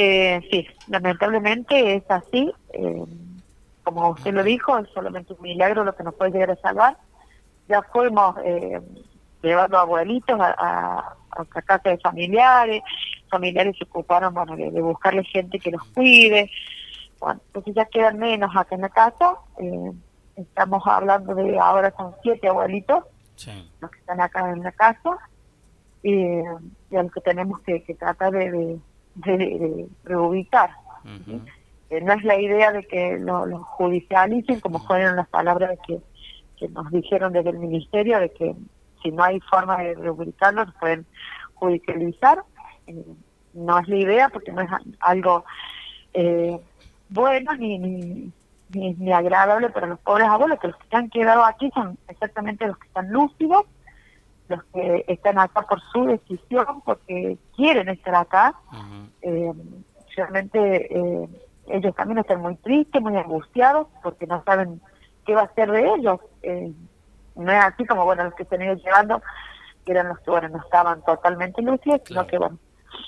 Sí, lamentablemente es así. Como usted lo dijo, es solamente un milagro lo que nos puede llegar a salvar. Ya fuimos llevando abuelitos a casa de familiares, familiares se ocuparon, bueno, de buscarle gente que los cuide. Bueno, entonces ya quedan menos acá en la casa. Estamos hablando de ahora son 7 abuelitos Sí. los que están acá en la casa, y a los que tenemos que tratar de reubicar, ¿sí? Ujú. No es la idea de que lo judicialicen, como fueron las palabras que nos dijeron desde el ministerio, de que si no hay forma de reubicarlos, nos pueden judicializar. Eh, no es la idea, porque no es algo eh, bueno ni agradable para los pobres abuelos, que los que se han quedado aquí son exactamente los que están lúcidos, los que están acá por su decisión, porque quieren estar acá. Ujú. Eh, Realmente ellos también están muy tristes, muy angustiados, porque no saben qué va a ser de ellos. No es así como, bueno, los que se han ido llevando, que eran los que, bueno, no estaban totalmente lúcidos, sino Claro. que, bueno,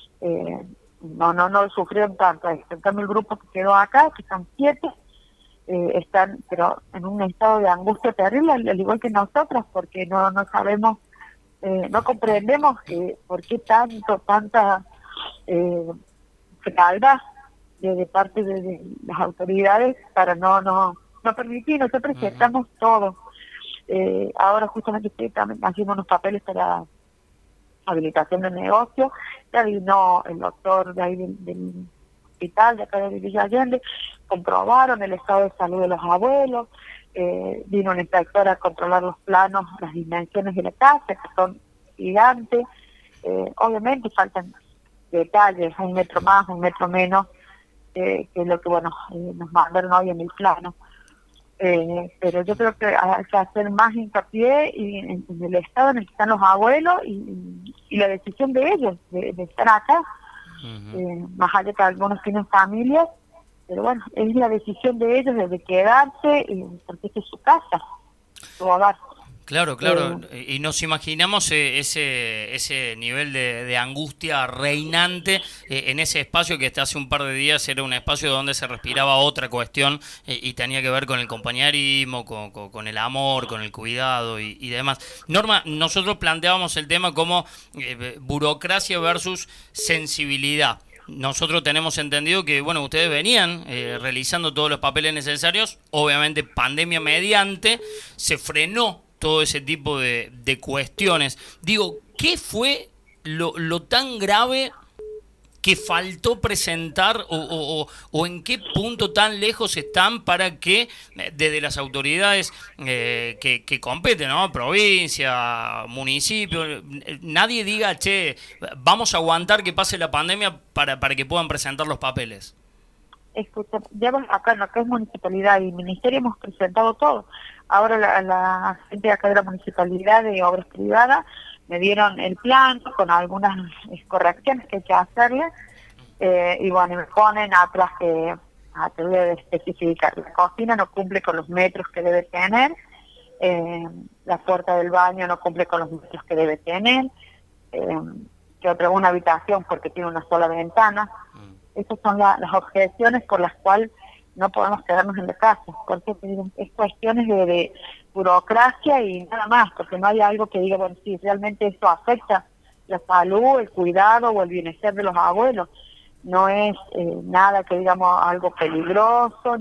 no sufrieron tanto. En cambio, el grupo que quedó acá, que son 7, están, pero en un estado de angustia terrible, al igual que nosotros, porque no sabemos, no comprendemos por qué tanta eh, frialdad de parte de las autoridades para no permitir. Nosotros Ujú. aceptamos todo. Ahora justamente estoy también haciendo unos papeles para habilitación de negocio. Ya vino el doctor de ahí del hospital de acá de Villa Allende, comprobaron el estado de salud de los abuelos. Vino un inspector a controlar los planos, las dimensiones de la casa, que son gigantes. Obviamente faltan detalles, 1 metro más, 1 metro menos, que es lo que, bueno, nos mandaron hoy en el plano. Pero yo creo que hay que hacer más hincapié en el estado en el que están los abuelos, y la decisión de ellos de estar acá, Ujú. más allá que algunos tienen familias, pero bueno, es la decisión de ellos de quedarse, porque esta es su casa, su hogar. Claro, claro, Eh, y nos imaginamos ese nivel de angustia reinante en ese espacio que hasta hace un par de días era un espacio donde se respiraba otra cuestión y tenía que ver con el compañerismo, con el amor, con el cuidado y demás. Norma, nosotros planteábamos el tema como burocracia versus sensibilidad. Nosotros tenemos entendido que, bueno, ustedes venían realizando todos los papeles necesarios, obviamente pandemia mediante, se frenó todo ese tipo de cuestiones. Digo, ¿qué fue lo tan grave que faltó presentar o en qué punto tan lejos están para que desde las autoridades que competen, ¿no? Provincia, municipio, nadie diga, che, vamos a aguantar que pase la pandemia para que puedan presentar los papeles? Escucha, ya acá en lo que es municipalidad y ministerio hemos presentado todo. Ahora la gente de acá de la municipalidad de obras privadas me dieron el plan con algunas correcciones que hay que hacerle, y bueno, y me ponen atrás que, te voy a especificar, la cocina no cumple con los metros que debe tener, eh, la puerta del baño no cumple con los metros que debe tener, eh, que otra una habitación porque tiene una sola ventana. Esas son las objeciones por las cuales no podemos quedarnos en la casa, porque es cuestiones de burocracia y nada más, porque no hay algo que diga, bueno, si realmente esto afecta la salud, el cuidado o el bienestar de los abuelos. No es nada que digamos algo peligroso,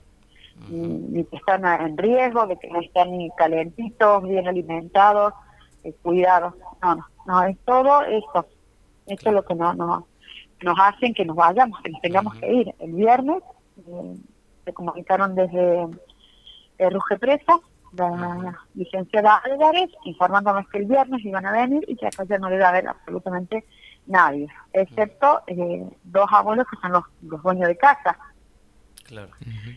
ni que están en riesgo, de que no están ni calentitos, bien alimentados, cuidados. No, es todo esto. Esto es Claro. lo que nos hacen que nos vayamos, que nos tengamos Ujú. que ir. El viernes se comunicaron desde Ruge Presa, Ujú. la licenciada Álvarez, informándonos que el viernes iban a venir y que acá ya no debe haber absolutamente nadie, excepto 2 abuelos que son los dueños de casa. Claro.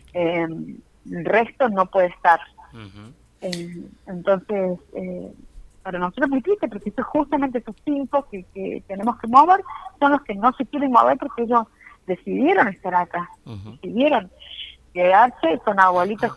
El resto no puede estar. Ujú. Entonces, para nosotros es muy triste, porque esto justamente esos 5 que tenemos que mover son los que no se quieren mover porque ellos decidieron estar acá, Ujú. decidieron quedarse. Son abuelitos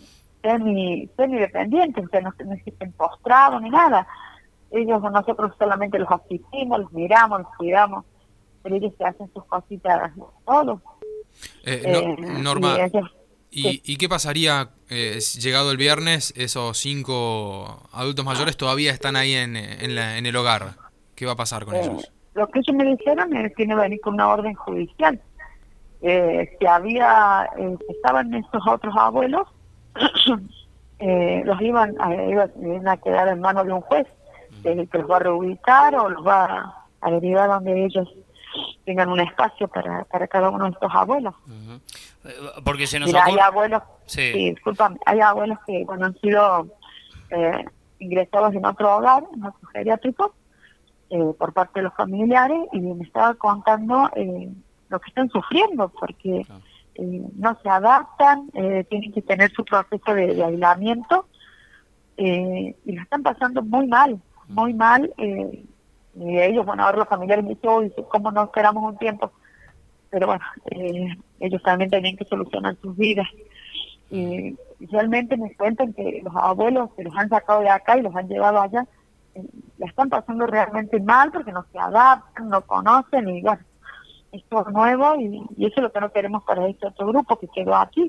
semi dependientes, o sea, no existen postrados ni nada. Nosotros solamente los asistimos, los miramos, los cuidamos. pero ellos se hacen sus cositas todos. Norma, Sí. ¿y qué pasaría llegado el viernes? Esos 5 adultos mayores todavía están ahí en el hogar. ¿Qué va a pasar con ellos? Lo que ellos me dijeron es que no iba a venir con una orden judicial. Que estaban estos otros abuelos, los iban a quedar en manos de un juez, que los va a reubicar o los va a derivar donde ellos tengan un espacio para cada uno de estos abuelos. Porque se nos Mira, ocurre... hay abuelos, Sí. sí, discúlpame, hay abuelos que han sido ingresados en otro hogar, en otro geriátrico, por parte de los familiares, y me estaba contando lo que están sufriendo, porque no se adaptan, tienen que tener su proceso de aislamiento, y lo están pasando muy mal, muy mal. Y ellos, bueno, ahora los familiares me dicen, "Uy, ¿cómo no esperamos un tiempo?". Pero bueno, ellos también tienen que solucionar sus vidas. Y realmente me cuentan que los abuelos se los han sacado de acá y los han llevado allá, la están pasando realmente mal porque no se adaptan, no conocen, y bueno, esto es nuevo, y eso es lo que no queremos para este otro grupo que quedó aquí.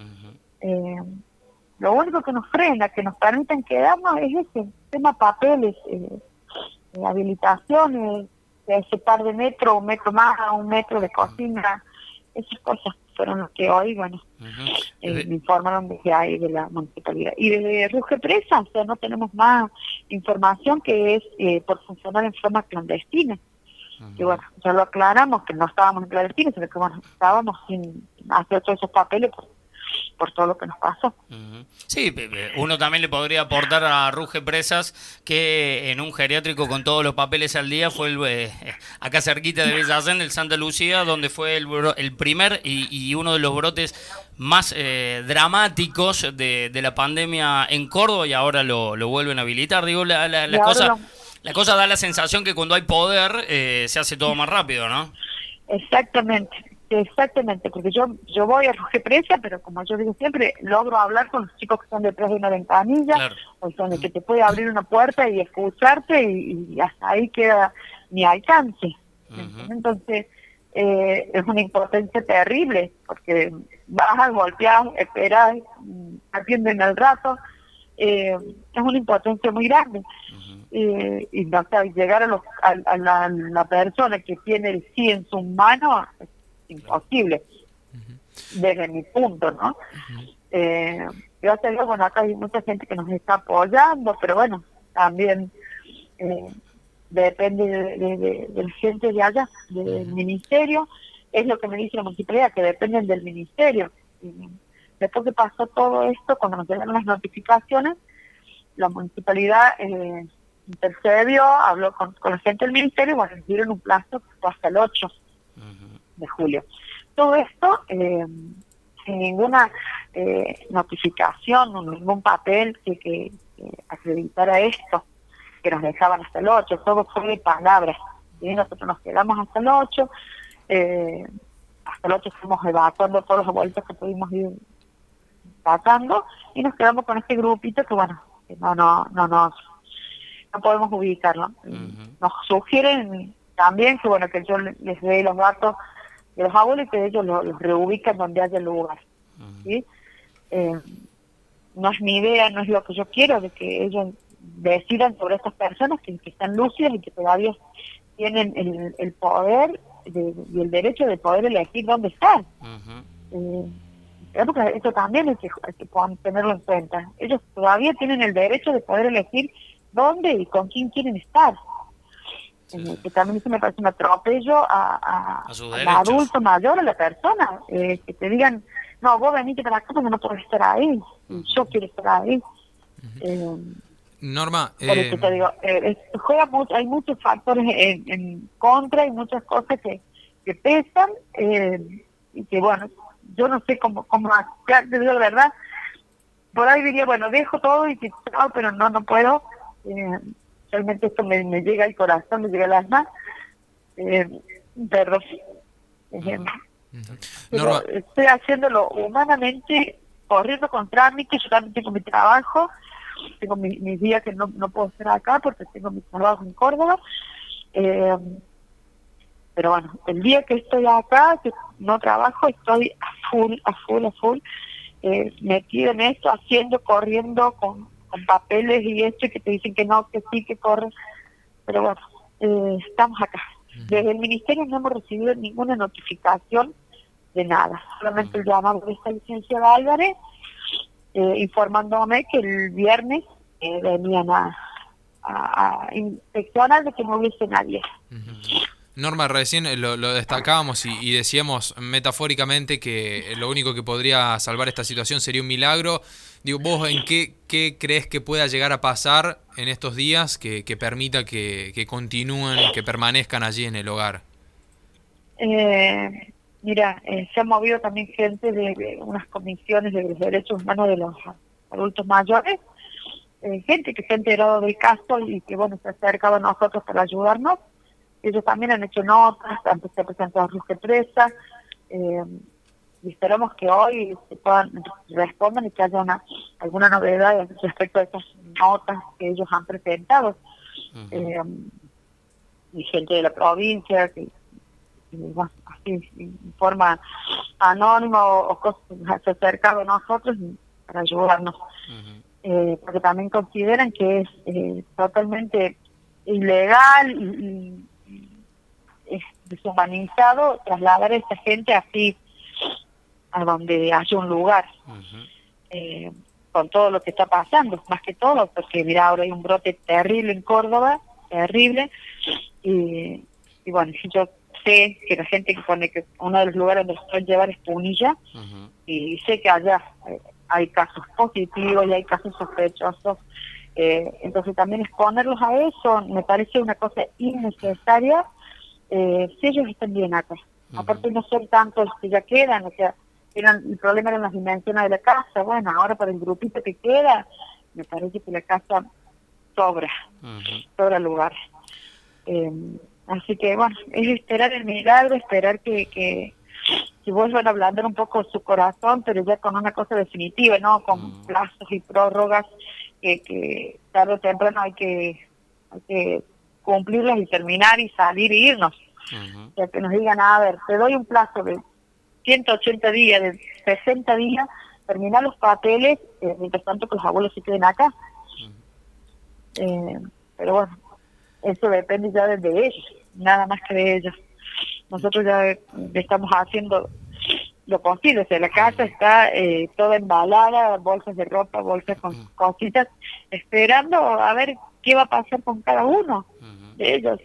Lo único que nos frena, que nos permiten quedarnos, es ese tema papeles, habilitaciones, de ese par de metros, un metro más, un metro de cocina, esas cosas fueron las que hoy, bueno, me informaron desde ahí de la municipalidad. Y desde Ruge Presa, o sea, no tenemos más información, que es por funcionar en forma clandestina. Y bueno, ya lo aclaramos, que no estábamos en clandestina, sino que bueno, estábamos sin hacer todos esos papeles por todo lo que nos pasó. Sí, uno también le podría aportar a Ruge Presas que en un geriátrico con todos los papeles al día fue acá cerquita de Bellacén, del Santa Lucía, donde fue el primer y uno de los brotes más dramáticos de la pandemia en Córdoba, y ahora lo vuelven a habilitar. Digo, la cosa da la sensación que cuando hay poder se hace todo más rápido, ¿no? Exactamente, porque yo voy a Ruge Presa, pero como yo digo siempre, logro hablar con los chicos que están detrás de una ventanilla, Claro. o sea, que te puede abrir una puerta y escucharte, y hasta ahí queda mi alcance. Entonces, es una impotencia terrible, porque vas, golpeas, esperas, atienden al rato, es una impotencia muy grande. Y no, o sea, llegar a la persona que tiene el sí en sus manos es imposible, desde mi punto, ¿no? Yo te digo, bueno, acá hay mucha gente que nos está apoyando, pero bueno, también depende de la gente de allá, del ministerio. Es lo que me dice la municipalidad, que dependen del ministerio. Y después que pasó todo esto, cuando nos llegaron las notificaciones, la municipalidad intercedió, habló con la gente del ministerio, y bueno, dieron un plazo hasta el 8 de julio. Todo esto sin ninguna notificación o ningún papel que acreditara esto, que nos dejaban hasta el 8, todo fue de palabras. ¿Sí? Nosotros nos quedamos hasta el 8, hasta el 8 fuimos evacuando todos los vueltos que pudimos ir sacando, y nos quedamos con este grupito que bueno, que no podemos ubicarlo. Nos sugieren también que bueno, que yo les dé los datos de los abuelos y que ellos los reubican donde haya lugar. ¿Sí? No es mi idea, no es lo que yo quiero, de que ellos decidan sobre estas personas que están lúcidas y que todavía tienen el poder y el derecho de poder elegir dónde están. Creo que eso también hay que tenerlo en cuenta. Ellos todavía tienen el derecho de poder elegir dónde y con quién quieren estar. Que también eso me parece un atropello al adulto mayor, a la persona, que te digan, no, vos venite para acá porque no podés estar ahí, yo quiero estar ahí. Norma, por eso te digo, juega mucho, hay muchos factores en contra y muchas cosas que pesan, y que bueno, yo no sé cómo actuar, te digo la verdad. Por ahí diría, bueno, dejo todo y chao, pero no puedo. Realmente esto me llega al corazón, me llega al alma. Perdón. Norma, estoy haciéndolo humanamente, corriendo con trámites. Yo también tengo mi trabajo, tengo mis días que no puedo estar acá porque tengo mi trabajo en Córdoba. Pero bueno, el día que estoy acá, que no trabajo, estoy a full, metida en esto, haciendo, corriendo con papeles y esto, y que te dicen que no, que sí, que corres. Pero bueno, estamos acá. Desde el ministerio no hemos recibido ninguna notificación de nada, solamente el llamado de esta licencia de Álvarez, informándome que el viernes venían a inspeccionar de que no hubiese nadie. Norma, recién lo destacábamos y decíamos metafóricamente que lo único que podría salvar esta situación sería un milagro. Digo, ¿vos en qué crees que pueda llegar a pasar en estos días que permita que continúen, que permanezcan allí en el hogar? Mira, se ha movido también gente de unas comisiones de los derechos humanos de los adultos mayores, gente que se ha enterado del caso y que, bueno, se ha acercado a nosotros para ayudarnos. Ellos también han hecho notas, antes se presentado Luz que Presa, y esperamos que hoy se respondan y que haya alguna novedad respecto a estas notas que ellos han presentado. Y gente de la provincia que bueno, así en forma anónima o cosas, se ha acercado a nosotros para ayudarnos. Porque también consideran que es totalmente ilegal y es deshumanizado trasladar a esta gente así a donde haya un lugar, con todo lo que está pasando, más que todo, porque mira, ahora hay un brote terrible en Córdoba, terrible, y bueno, yo sé que la gente que pone que uno de los lugares donde los pueden llevar es Punilla, y sé que allá hay casos positivos y hay casos sospechosos, entonces también exponerlos a eso me parece una cosa innecesaria. Si ellos están bien acá, aparte no son tantos los que ya quedan, o sea, el problema eran las dimensiones de la casa. Bueno, ahora para el grupito que queda, me parece que la casa sobra lugar. Así que bueno, es esperar el milagro, esperar que vuelvan a ablandar un poco su corazón, pero ya con una cosa definitiva, no con plazos y prórrogas que tarde o temprano hay que cumplirlos y terminar y salir e irnos. O sea, que nos digan, a ver, te doy un plazo de 180 días, de 60 días, terminar los papeles, mientras tanto que los abuelos se queden acá. Pero bueno, eso depende ya de ellos, nada más que de ellos. Nosotros ya estamos haciendo lo posible, o sea, la casa está toda embalada, bolsas de ropa, bolsas con cositas, esperando a ver qué va a pasar con cada uno de ellos.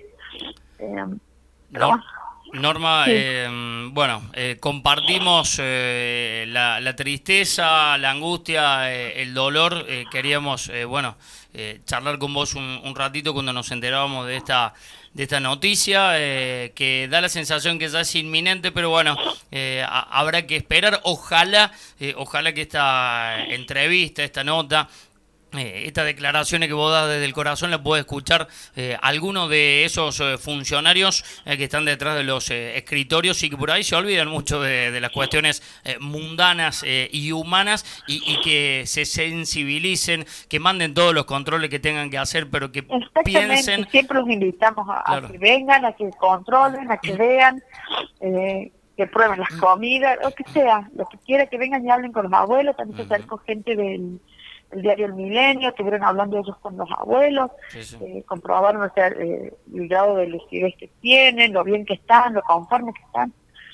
Norma, sí. Bueno, compartimos la tristeza, la angustia, el dolor. Queríamos, charlar con vos un ratito cuando nos enterábamos de esta noticia, que da la sensación que ya es inminente, pero bueno, habrá que esperar. Ojalá que esta entrevista, esta nota, estas declaraciones que vos das desde el corazón la puede escuchar alguno de esos funcionarios que están detrás de los escritorios y que por ahí se olvidan mucho de las cuestiones mundanas y humanas y que se sensibilicen, que manden todos los controles que tengan que hacer, pero que piensen. Siempre los invitamos a que vengan, a que controlen, a que vean, que prueben las comidas, o que sea, lo que quiera, que vengan y hablen con los abuelos. También se acercó gente del diario El Milenio, estuvieron hablando ellos con los abuelos, comprobaron, o sea, el grado de lucidez que tienen, lo bien que están, lo conformes que están.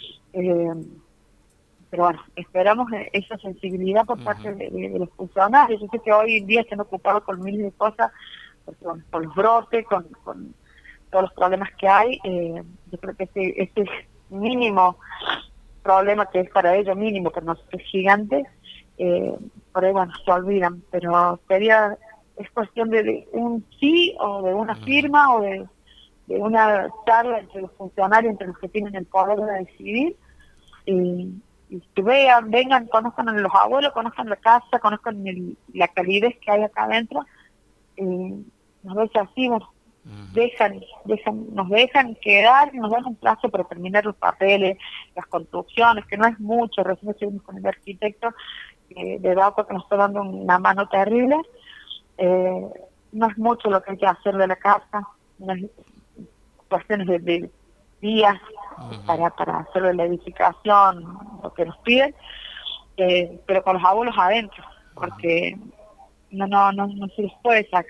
Pero bueno, esperamos esa sensibilidad por parte de los funcionarios. Yo sé que hoy en día están ocupados con miles de cosas, porque, bueno, con los brotes, con todos los problemas que hay. Yo creo que este mínimo problema que es para ellos mínimo, pero no es gigante, por ahí, bueno, se olvidan, pero es cuestión de un sí o de una firma o de una charla entre los funcionarios, entre los que tienen el poder de decidir, y que vean, vengan, conozcan a los abuelos, conozcan la casa, conozcan la calidez que hay acá adentro, nos veces así, bueno, nos dejan quedar, nos dan un plazo para terminar los papeles, las construcciones, que no es mucho. Recién estuvimos con el arquitecto de Bauco que nos está dando una mano terrible. No es mucho lo que hay que hacer de la casa, unas cuestiones de días para hacer la edificación, lo que nos piden, pero con los abuelos adentro, porque no se les puede sacar,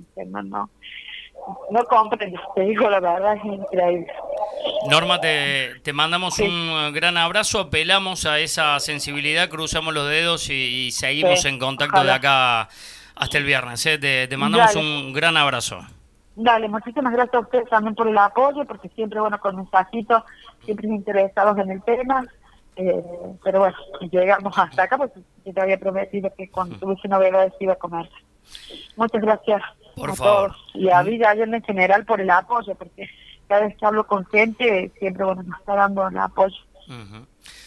no comprendo, te digo la verdad, es increíble. Norma, te mandamos un gran abrazo, apelamos a esa sensibilidad, cruzamos los dedos y seguimos en contacto de acá hasta el viernes. Te mandamos un gran abrazo. Dale, muchísimas gracias a ustedes también por el apoyo, porque siempre, con mensajitos, siempre interesados en el tema, pero bueno, llegamos hasta acá, porque yo te había prometido que cuando tuviese novedades iba a comer. Muchas gracias por a favor. todos, y a Villa Allende en general por el apoyo, porque cada vez que hablo con gente, siempre, nos está dando el apoyo.